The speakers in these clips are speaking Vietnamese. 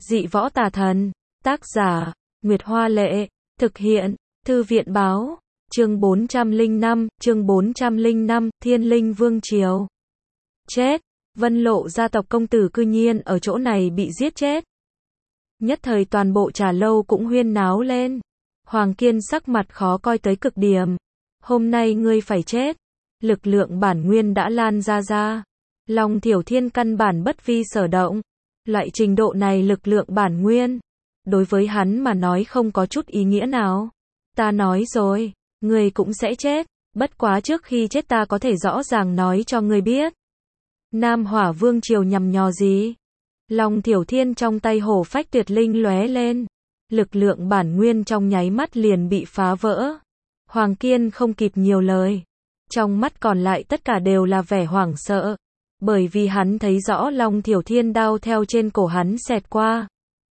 Dị võ tà thần. Tác giả, Nguyệt Hoa Lệ. Thực hiện, Thư viện Báo. Chương 405, Thiên Linh Vương Triều. Chết, Vân Lộ gia tộc công tử cư nhiên ở chỗ này bị giết chết. Nhất thời toàn bộ trà lâu cũng huyên náo lên. Hoàng Kiên sắc mặt khó coi tới cực điểm. Hôm nay ngươi phải chết. Lực lượng bản nguyên đã lan ra. Long Thiểu Thiên căn bản bất vi sở động. Loại trình độ này lực lượng bản nguyên, đối với hắn mà nói không có chút ý nghĩa nào. Ta nói rồi, ngươi cũng sẽ chết, bất quá trước khi chết ta có thể rõ ràng nói cho ngươi biết. Nam Hỏa Vương Triều nhằm nhò gì? Long Thiểu Thiên trong tay hổ phách tuyệt linh lóe lên. Lực lượng bản nguyên trong nháy mắt liền bị phá vỡ. Hoàng Kiên không kịp nhiều lời. Trong mắt còn lại tất cả đều là vẻ hoảng sợ. Bởi vì hắn thấy rõ Long Thiểu Thiên đao theo trên cổ hắn xẹt qua.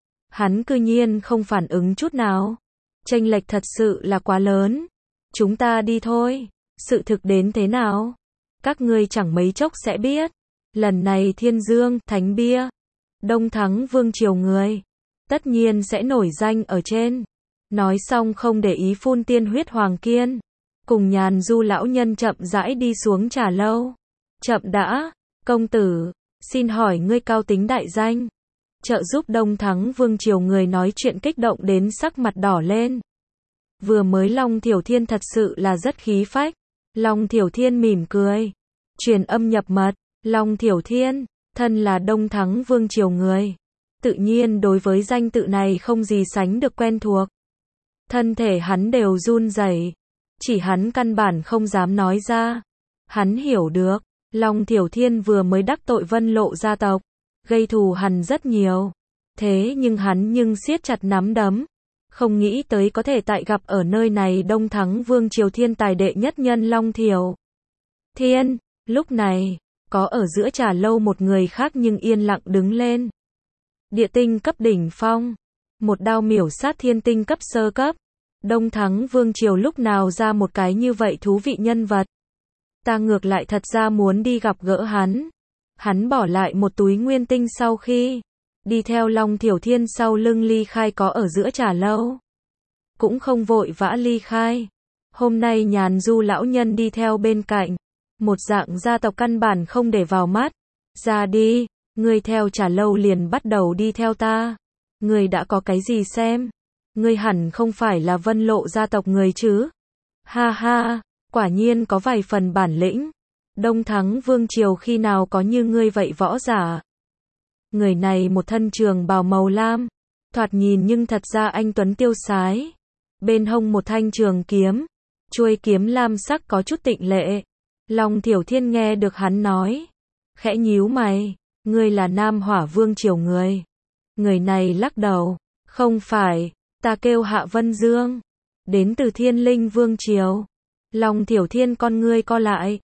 Hắn cư nhiên không phản ứng chút nào. Chênh lệch thật sự là quá lớn. Chúng ta đi thôi. Sự thực đến thế nào? Các ngươi chẳng mấy chốc sẽ biết. Lần này Thiên Dương, Thánh Bia, Đông Thắng Vương Triều người, tất nhiên sẽ nổi danh ở trên. Nói xong không để ý phun tiên huyết Hoàng Kiên. Cùng Nhàn Du lão nhân chậm rãi đi xuống trà lâu. Chậm đã, công tử, xin hỏi ngươi cao tính đại danh. Trợ giúp Đông Thắng Vương Triều người nói chuyện kích động đến sắc mặt đỏ lên. Vừa mới Long Thiểu Thiên thật sự là rất khí phách. Long Thiểu Thiên mỉm cười. Truyền âm nhập mật. Long Thiểu Thiên, thân là Đông Thắng Vương Triều người. Tự nhiên đối với danh tự này không gì sánh được quen thuộc. Thân thể hắn đều run rẩy. Chỉ hắn căn bản không dám nói ra. Hắn hiểu được, Long Thiểu Thiên vừa mới đắc tội Vân Lộ gia tộc, gây thù hằn rất nhiều. Thế nhưng hắn siết chặt nắm đấm. Không nghĩ tới có thể tại gặp ở nơi này Đông Thắng Vương Triều thiên tài đệ nhất nhân Long Thiểu Thiên. Lúc này, có ở giữa trà lâu một người khác nhưng yên lặng đứng lên. Địa tinh cấp đỉnh phong. Một đao miểu sát thiên tinh cấp sơ cấp. Đông Thắng Vương Triều lúc nào ra một cái như vậy thú vị nhân vật. Ta ngược lại thật ra muốn đi gặp gỡ hắn. Hắn bỏ lại một túi nguyên tinh sau khi đi theo Long Thiểu Thiên sau lưng ly khai có ở giữa trà lâu. Cũng không vội vã ly khai. Hôm nay Nhàn Du lão nhân đi theo bên cạnh. Một dạng gia tộc căn bản không để vào mắt. Ra đi, ngươi theo trà lâu liền bắt đầu đi theo ta. Ngươi đã có cái gì xem? Ngươi hẳn không phải là Vân Lộ gia tộc người chứ? Ha ha, quả nhiên có vài phần bản lĩnh. Đông Thắng Vương Triều khi nào có như ngươi vậy võ giả? Người này một thân trường bào màu lam, thoạt nhìn nhưng thật ra anh tuấn tiêu sái. Bên hông một thanh trường kiếm, chuôi kiếm lam sắc có chút tịnh lệ. Long Thiểu Thiên nghe được hắn nói, khẽ nhíu mày, ngươi là Nam Hỏa Vương Triều người. Người này lắc đầu, không phải, ta kêu Hạ Vân Dương, đến từ Thiên Linh Vương Triều. Long Thiểu Thiên con ngươi co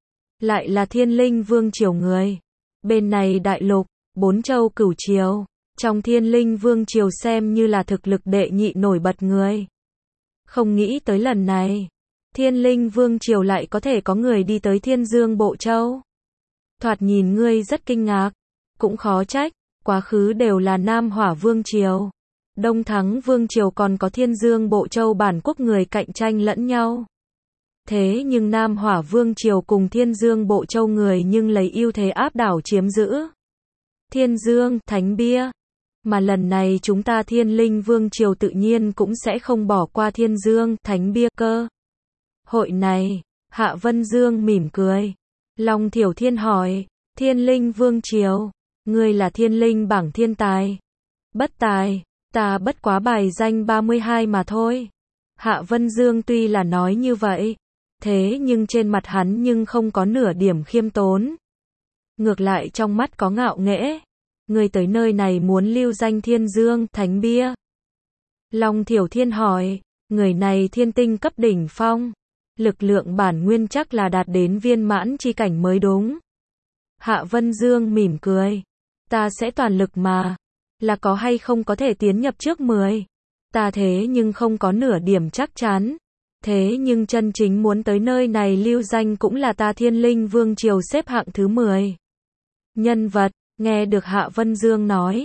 lại là Thiên Linh Vương Triều người. Bên này đại lục, 4 châu cửu triều, trong Thiên Linh Vương Triều xem như là thực lực đệ nhị nổi bật người. Không nghĩ tới lần này, Thiên Linh Vương Triều lại có thể có người đi tới Thiên Dương Bộ Châu. Thoạt nhìn ngươi rất kinh ngạc, cũng khó trách, quá khứ đều là Nam Hỏa Vương Triều. Đông Thắng Vương Triều còn có Thiên Dương Bộ Châu bản quốc người cạnh tranh lẫn nhau. Thế nhưng Nam Hỏa Vương Triều cùng Thiên Dương Bộ Châu người nhưng lấy ưu thế áp đảo chiếm giữ Thiên Dương, Thánh Bia. Mà lần này chúng ta Thiên Linh Vương Triều tự nhiên cũng sẽ không bỏ qua Thiên Dương, Thánh Bia cơ. Hội này, Hạ Vân Dương mỉm cười. Long Thiểu Thiên hỏi, Thiên Linh Vương Triều, ngươi là Thiên Linh bảng thiên tài? Bất tài, ta bất quá bài danh 32 mà thôi. Hạ Vân Dương tuy là nói như vậy, thế nhưng trên mặt hắn nhưng không có nửa điểm khiêm tốn. Ngược lại trong mắt có ngạo nghễ. Ngươi tới nơi này muốn lưu danh Thiên Dương, Thánh Bia. Long Thiểu Thiên hỏi, người này thiên tinh cấp đỉnh phong. Lực lượng bản nguyên chắc là đạt đến viên mãn chi cảnh mới đúng. Hạ Vân Dương mỉm cười. Ta sẽ toàn lực mà. Là có hay không có thể tiến nhập trước 10. Ta thế nhưng không có nửa điểm chắc chắn. Thế nhưng chân chính muốn tới nơi này lưu danh cũng là ta Thiên Linh Vương Triều xếp hạng thứ 10. Nhân vật, nghe được Hạ Vân Dương nói.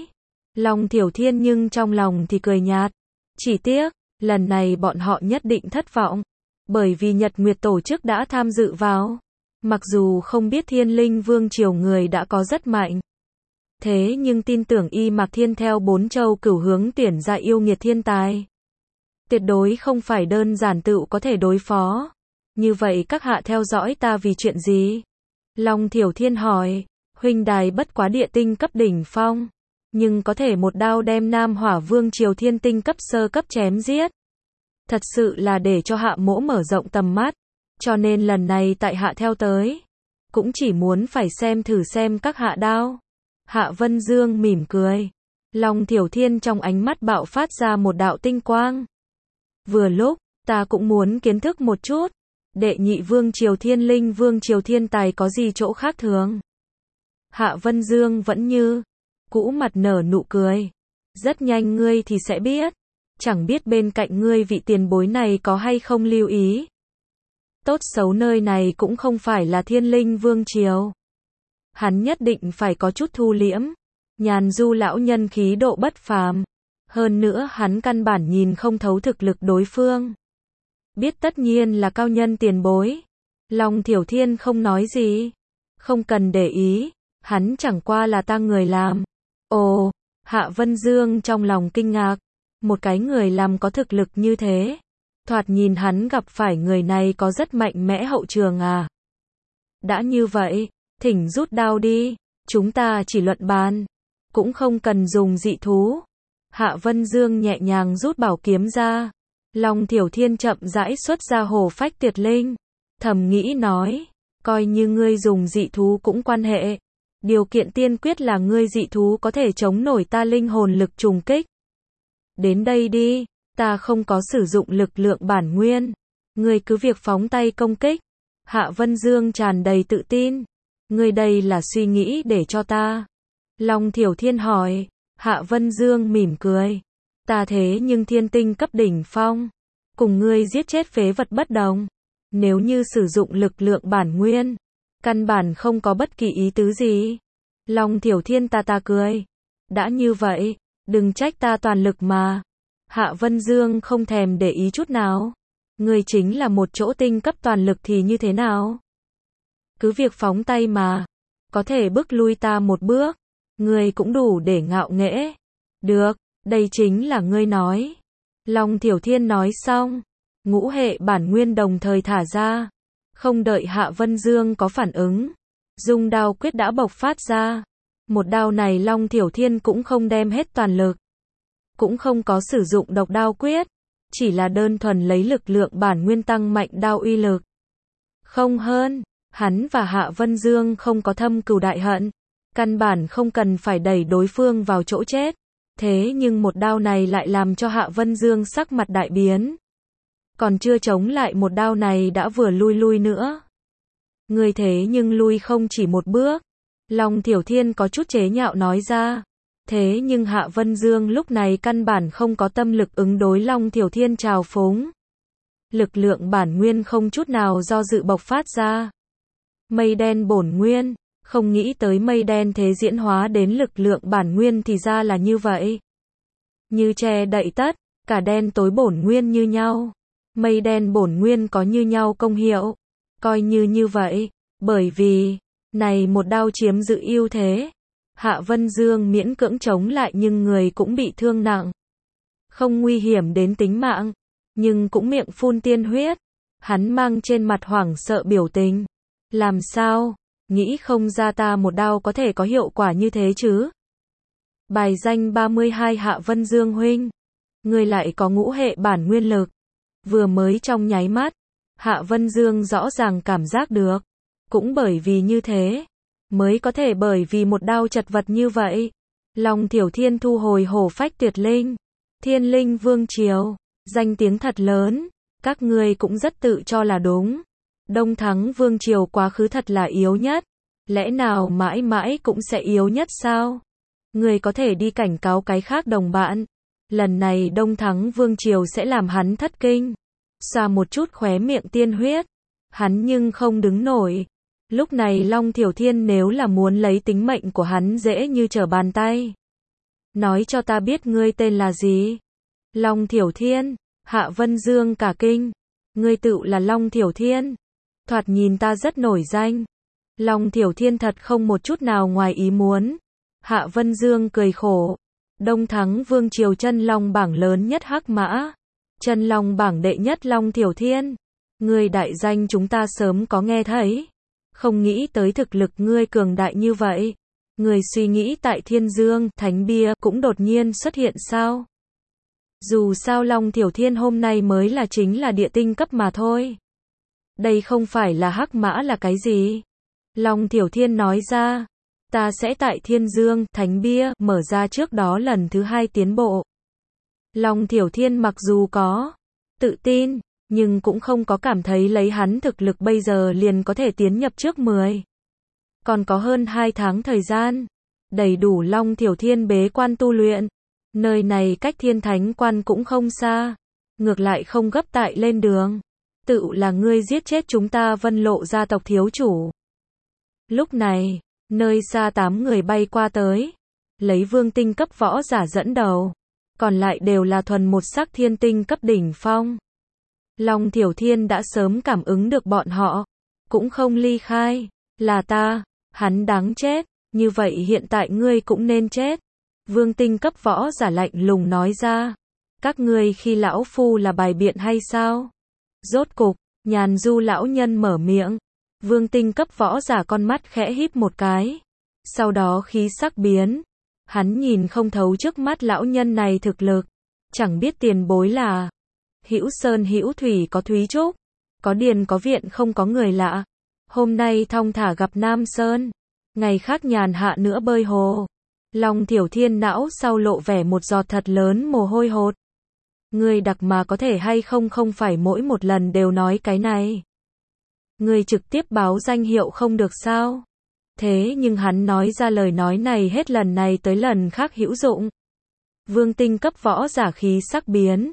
Long Thiểu Thiên nhưng trong lòng thì cười nhạt. Chỉ tiếc, lần này bọn họ nhất định thất vọng. Bởi vì Nhật Nguyệt tổ chức đã tham dự vào. Mặc dù không biết Thiên Linh Vương triều người đã có rất mạnh. Thế nhưng tin tưởng Y Mạc Thiên theo 4 châu cửu hướng tuyển ra yêu nghiệt thiên tài. Tuyệt đối không phải đơn giản tự có thể đối phó. Như vậy các hạ theo dõi ta vì chuyện gì? Long Thiểu Thiên hỏi, huynh đài bất quá địa tinh cấp đỉnh phong. Nhưng có thể một đao đem Nam Hỏa Vương triều thiên tinh cấp sơ cấp chém giết. Thật sự là để cho hạ mỗ mở rộng tầm mắt. Cho nên lần này tại hạ theo tới. Cũng chỉ muốn phải xem thử xem các hạ đao. Hạ Vân Dương mỉm cười. Long Thiểu Thiên trong ánh mắt bạo phát ra một đạo tinh quang. Vừa lúc, ta cũng muốn kiến thức một chút. Đệ nhị vương triều Thiên Linh Vương triều thiên tài có gì chỗ khác thường. Hạ Vân Dương vẫn như cũ mặt nở nụ cười. Rất nhanh ngươi thì sẽ biết. Chẳng biết bên cạnh ngươi vị tiền bối này có hay không lưu ý. Tốt xấu nơi này cũng không phải là Thiên Linh Vương triều. Hắn nhất định phải có chút thu liễm. Nhàn Du lão nhân khí độ bất phàm. Hơn nữa hắn căn bản nhìn không thấu thực lực đối phương. Biết tất nhiên là cao nhân tiền bối. Long Thiểu Thiên không nói gì. Không cần để ý. Hắn chẳng qua là ta người làm. Ồ, Hạ Vân Dương trong lòng kinh ngạc. Một cái người làm có thực lực như thế. Thoạt nhìn hắn gặp phải người này có rất mạnh mẽ hậu trường à. Đã như vậy, thỉnh rút đao đi. Chúng ta chỉ luận bàn. Cũng không cần dùng dị thú. Hạ Vân Dương nhẹ nhàng rút bảo kiếm ra. Long Thiểu Thiên chậm rãi xuất ra hổ phách tuyệt linh. Thầm nghĩ nói, coi như ngươi dùng dị thú cũng quan hệ. Điều kiện tiên quyết là ngươi dị thú có thể chống nổi ta linh hồn lực trùng kích. Đến đây đi, ta không có sử dụng lực lượng bản nguyên. Ngươi cứ việc phóng tay công kích. Hạ Vân Dương tràn đầy tự tin. Ngươi đây là suy nghĩ để cho ta. Long Thiểu Thiên hỏi. Hạ Vân Dương mỉm cười. Ta thế nhưng thiên tinh cấp đỉnh phong. Cùng ngươi giết chết phế vật bất đồng. Nếu như sử dụng lực lượng bản nguyên. Căn bản không có bất kỳ ý tứ gì. Long Thiểu Thiên ta cười. Đã như vậy, đừng trách ta toàn lực mà. Hạ Vân Dương không thèm để ý chút nào. Ngươi chính là một chỗ tinh cấp toàn lực thì như thế nào? Cứ việc phóng tay mà. Có thể bước lui ta một bước. Ngươi cũng đủ để ngạo nghễ. Được, đây chính là ngươi nói. Long Thiểu Thiên nói xong. Ngũ hệ bản nguyên đồng thời thả ra. Không đợi Hạ Vân Dương có phản ứng. Dung đao quyết đã bộc phát ra. Một đao này Long Thiểu Thiên cũng không đem hết toàn lực. Cũng không có sử dụng độc đao quyết. Chỉ là đơn thuần lấy lực lượng bản nguyên tăng mạnh đao uy lực. Không hơn, hắn và Hạ Vân Dương không có thâm cừu đại hận. Căn bản không cần phải đẩy đối phương vào chỗ chết. Thế nhưng một đao này lại làm cho Hạ Vân Dương sắc mặt đại biến. Còn chưa chống lại một đao này đã vừa lui nữa. Người thế nhưng lui không chỉ một bước. Long Thiểu Thiên có chút chế nhạo nói ra. Thế nhưng Hạ Vân Dương lúc này căn bản không có tâm lực ứng đối Long Thiểu Thiên trào phúng. Lực lượng bản nguyên không chút nào do dự bộc phát ra. Mây đen bổn nguyên. Không nghĩ tới mây đen thế diễn hóa đến lực lượng bản nguyên thì ra là như vậy. Như che đậy tất, cả đen tối bổn nguyên như nhau. Mây đen bổn nguyên có như nhau công hiệu. Coi như vậy, bởi vì, này một đao chiếm giữ ưu thế. Hạ Vân Dương miễn cưỡng chống lại nhưng người cũng bị thương nặng. Không nguy hiểm đến tính mạng, nhưng cũng miệng phun tiên huyết. Hắn mang trên mặt hoảng sợ biểu tình. Làm sao? Nghĩ không ra ta một đao có thể có hiệu quả như thế chứ? Bài danh 32 Hạ Vân Dương huynh. Người lại có ngũ hệ bản nguyên lực. Vừa mới trong nháy mắt, Hạ Vân Dương rõ ràng cảm giác được. Cũng bởi vì như thế, mới có thể bởi vì một đao chật vật như vậy. Long Thiểu Thiên thu hồi hổ phách tuyệt linh. Thiên Linh Vương triều, danh tiếng thật lớn. Các ngươi cũng rất tự cho là đúng. Đông Thắng Vương triều quá khứ thật là yếu nhất. Lẽ nào mãi mãi cũng sẽ yếu nhất sao? Người có thể đi cảnh cáo cái khác đồng bạn. Lần này Đông Thắng Vương triều sẽ làm hắn thất kinh. Xoa một chút khóe miệng tiên huyết. Hắn nhưng không đứng nổi. Lúc này Long Thiểu Thiên nếu là muốn lấy tính mệnh của hắn dễ như trở bàn tay. Nói cho ta biết ngươi tên là gì? Long Thiểu Thiên. Hạ Vân Dương cả kinh. Ngươi tựu là Long Thiểu Thiên. Thoạt nhìn ta rất nổi danh. Long Thiểu Thiên thật không một chút nào ngoài ý muốn. Hạ Vân Dương cười khổ. Đông Thắng Vương Triều chân long bảng lớn nhất hắc mã. Chân long bảng đệ nhất Long Thiểu Thiên. Ngươi đại danh chúng ta sớm có nghe thấy. Không nghĩ tới thực lực ngươi cường đại như vậy. Ngươi suy nghĩ tại Thiên Dương, Thánh Bia cũng đột nhiên xuất hiện sao? Dù sao Long Thiểu Thiên hôm nay mới là chính là địa tinh cấp mà thôi. Đây không phải là hắc mã là cái gì? Long Thiểu Thiên nói ra. Ta sẽ tại Thiên Dương, Thánh Bia mở ra trước đó lần thứ 2 tiến bộ. Long Thiểu Thiên mặc dù có tự tin, nhưng cũng không có cảm thấy lấy hắn thực lực bây giờ liền có thể tiến nhập trước 10. Còn có hơn 2 tháng thời gian, đầy đủ Long Thiểu Thiên bế quan tu luyện. Nơi này cách Thiên Thánh Quan cũng không xa, ngược lại không gấp tại lên đường. Tự là ngươi giết chết chúng ta Vân Lộ gia tộc thiếu chủ. Lúc này, nơi xa 8 người bay qua tới, lấy vương tinh cấp võ giả dẫn đầu, còn lại đều là thuần một sắc thiên tinh cấp đỉnh phong. Long Thiểu Thiên đã sớm cảm ứng được bọn họ, cũng không ly khai, là ta, hắn đáng chết, như vậy hiện tại ngươi cũng nên chết. Vương tinh cấp võ giả lạnh lùng nói ra, các ngươi khi lão phu là bài biện hay sao? Rốt cục, Nhàn Du lão nhân mở miệng. Vương tinh cấp võ giả con mắt khẽ híp một cái, sau đó khí sắc biến. Hắn nhìn không thấu trước mắt lão nhân này thực lực, chẳng biết tiền bối là hữu sơn hữu thủy có thúy trúc, có điền có viện không có người lạ. Hôm nay thong thả gặp Nam Sơn, ngày khác nhàn hạ nữa bơi hồ. Long Thiểu Thiên não sau lộ vẻ một giọt thật lớn mồ hôi hột. Ngươi đặc mà có thể hay không phải mỗi một lần đều nói cái này. Ngươi trực tiếp báo danh hiệu không được sao? Thế nhưng hắn nói ra lời nói này hết lần này tới lần khác hữu dụng. Vương tinh cấp võ giả khí sắc biến.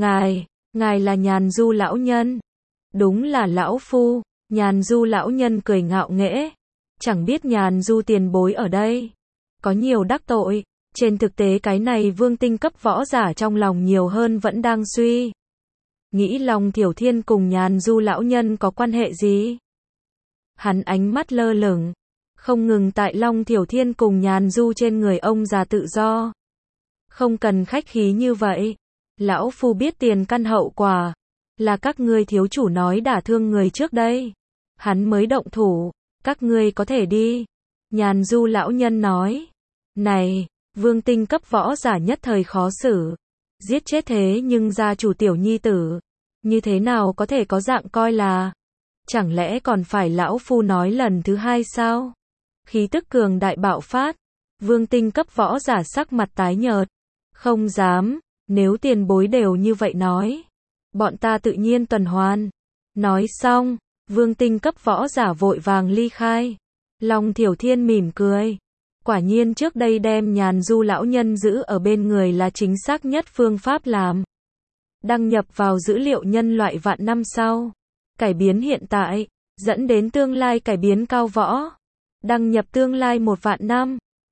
Ngài là Nhàn Du lão nhân. Đúng là lão phu. Nhàn Du lão nhân cười ngạo nghễ. Chẳng biết Nhàn Du tiền bối ở đây có nhiều đắc tội. Trên thực tế cái này vương tinh cấp võ giả trong lòng nhiều hơn vẫn đang suy nghĩ Long Thiểu Thiên cùng Nhàn Du lão nhân có quan hệ gì. Hắn ánh mắt lơ lửng, không ngừng tại Long Thiểu Thiên cùng Nhàn Du trên người ông già tự do. Không cần khách khí như vậy. Lão phu biết tiền căn hậu quả. Là các ngươi thiếu chủ nói đả thương người trước đây. Hắn mới động thủ. Các ngươi có thể đi. Nhàn Du lão nhân nói. Này, vương tinh cấp võ giả nhất thời khó xử. Giết chết thế nhưng gia chủ tiểu nhi tử. Như thế nào có thể có dạng coi là. Chẳng lẽ còn phải lão phu nói lần thứ 2 sao? Khí tức cường đại bạo phát. Vương tinh cấp võ giả sắc mặt tái nhợt. Không dám, nếu tiền bối đều như vậy nói. Bọn ta tự nhiên tuần hoàn. Nói xong, vương tinh cấp võ giả vội vàng ly khai. Long Thiểu Thiên mỉm cười. Quả nhiên trước đây đem Nhàn Du lão nhân giữ ở bên người là chính xác nhất phương pháp làm. Đăng nhập vào dữ liệu nhân loại vạn năm sau. Cải biến hiện tại, dẫn đến tương lai cải biến cao võ. Đăng nhập tương lai 1 vạn năm.